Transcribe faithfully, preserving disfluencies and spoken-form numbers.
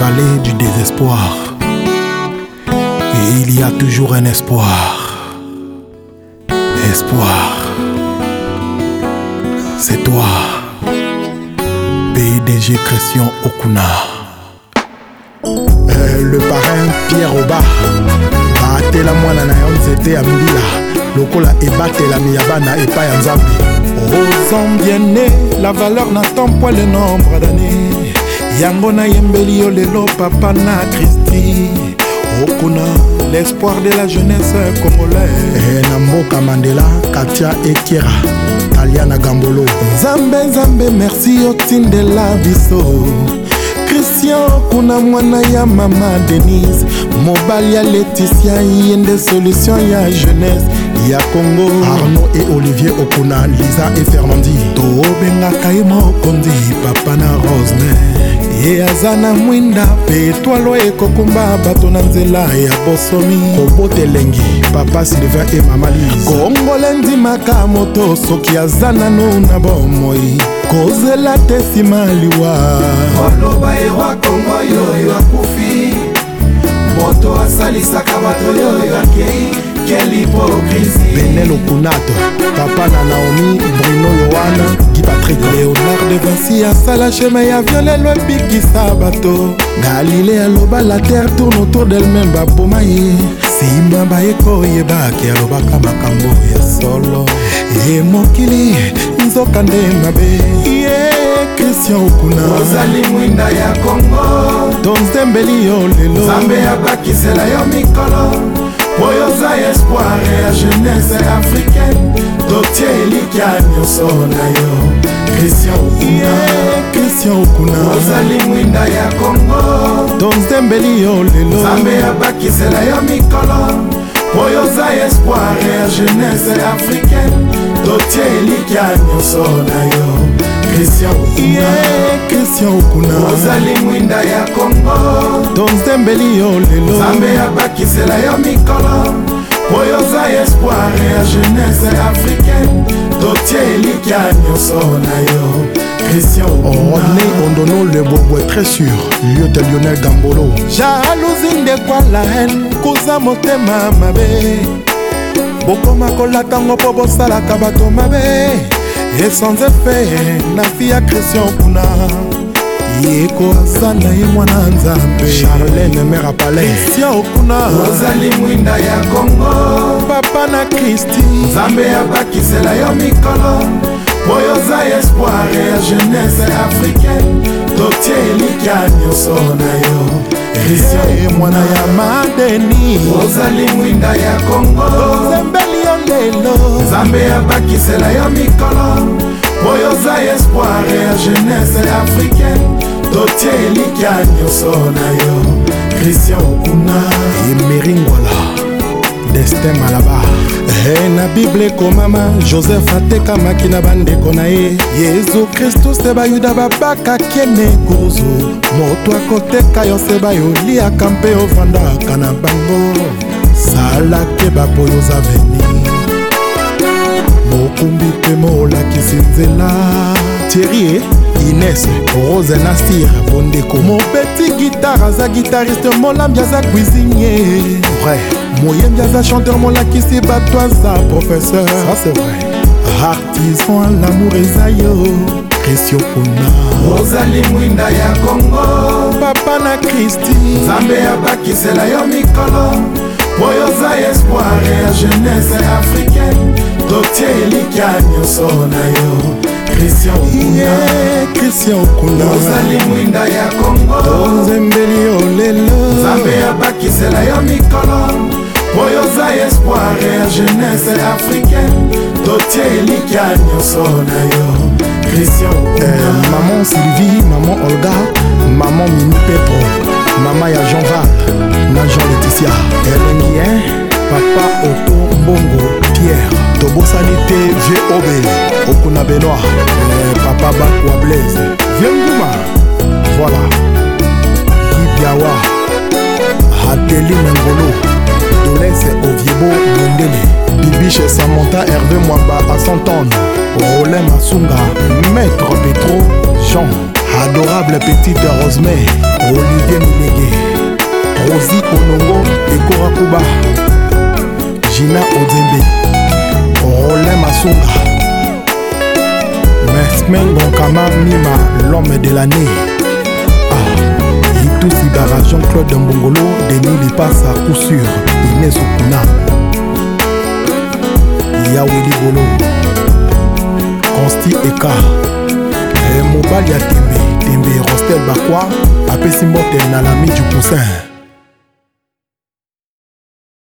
vallée du désespoir. Et il y a toujours un espoir. Espoir. C'est toi, P D G Christian Okuna. Euh, le parrain Pierre Oba. Batela mwana na yo nzete ya mbila. Lokola ebatela miyabana epa ya nzambe. Aux hommes bien nés, la valeur n'attend pas le nombre d'années. Yango na yembeli yo lelo papa na Christi Okuna, l'espoir de la jeunesse congolaise. Namboka Mandela, Katia Ekiera, Taliana Gambolo. Nzambe Nzambe merci otindela biso. Christian Okuna mwana ya mama Denise, mobali ya Laetitia yende solution ya jeunesse ya Congo. Arnaud et Olivier Okuna, Lisa et Fernandi. Tobenga kaimo kondi papa na Rosner. Ye azana mwinda pe toalo ekokumba bato na nzela ya bosomi. Kobote lengi papa Sylvain et mama Lise. Kongole ndimaka moto soki azana no na bomoi. Kozela te simaliwa. Oloba ewa Kongo yoyo akufi. Moto asalisaka bato yoyo akei. Quelle hypocrisie. Benel Okunato, papa na Naomi, Bruno Yohana, Guy Patrick, Léonard de Vinci, Asala chemin ya violé le bikisa bato. Galilée aloba la terre tourne autour d'elle-même babomaye. Simba baeko yebaki aloba kamakambo ya solo. E mokili nzoka nde mabe. Yeah, Christian Okuna. Ozali mwinda ya Congo. Don Zembeli yo lelo. Zambe abakisela yo mikolo. Oyoza espoir ya jeunesse africaine. Dotier elikia nyonso na yo Christian Okuna. Yeah, Christian Okuna. Ozali mwinda ya Congo. Don Zembeli yo lelo. Zambe abakisela yo mikolo. Oyoza espoir ya jeunesse africaine. Dotier elikia nyonso na yo Christian Okuna. Yeah, Christian Okuna. Ozali mwinda ya Congo. Don Zembeli yo lelo. Zambe abakisela yo mikolo. Oyoza espoir ya jeunesse africaine. Dotier elikia nyonso na yo Christian Okuna. René Ondono le bobo est très sûr. Lieutenant Lionel Gambolo. Jalousie de quoi la haine. Kuza motema mabe. Bokoma kolatango po bosalaka bato mabe. Et sans effet, na fia Christian Okuna. Yeko asana ye mwana nzambe. Charlène mère palais. Christian Okuna. Ozali mwinda ya Congo. Papa na Christi. Zambe abakisela yo mikolo. Oyoza espoir ya jeunesse africaine. Dotier elikia nyonso na yo Christian mwana ya madeni. Ozali mwinda ya Congo. Zembeli yo lelo. Zambe abakisela yo mikolo. Oyoza espoir ya jeunesse africaine. Dotier elikia nyonso na yo Christian Okuna. Emeringwala Destin Malabar. Hey, na Bible komama Joseph atekamaki na bandeko na ye. Yesu Kristo se bayuda babaka kene kuzu. Moto akoteka yo se bayoliaka mpe ovandaka na bango. Salake bapoyo za veni. Mokumbi mpe molakisi nzela. Thierry Inès Rose Nastir Bondeko. Mobeti guitare aza guitariste, molambi aza cuisinier. Vrai. Moyembi aza chanteur, molakisi bato aza professeur. Ça c'est vrai. Artisan à l'amour eza yo Christian Okuna. Ozali mwinda ya Congo. Papa na Christi. Zambe abakisela yo mikolo. Oyoza espoir ya jeunesse africaine. Dotier elikia nyonso na yo Christian Okuna. Yeah, Christian Okuna. Ozali mwinda ya Congo. Don Zembeli yo lelo. Zambe abakisela yo mikolo. Oyoza espoir ya jeunesse africaine. Dotier elikia nyonso na yo Christian Okuna. Eh, maman Sylvie, maman Olga, maman Mimi Petro, maman ya Jean Val, na Jean Laetitia. Elengi hein, papa Otto Mbongo Pierre. Tobosani te vieux Obé, Okuna Benoît, eh, papa Bakwa Blaise, vieux Ngouma. Voilà. Guy Biawa, Adeline Ngolo, Dolès Oviebo Mundele, Bibiche Samantha Hervé Mwamba à cent tonnes, Rolin Masunga, Maître Petro, Jean, Adorable petite Rosemay, Olivier Milégué, Rosie Onongo et Kora Kuba, Gina Odembe, Roland Masunga, Mesmen Gonkama Mima, l'homme de l'année. Ah, Itou Sibara, Jean-Claude Mbongolo, Denis Lipas à coup sûr, Inès Okuna, Yaweli Bolo, Consti Eka, Mobali ya Tembe, Tembe Rostel Bakwa, apesi mbote na lami du poussin.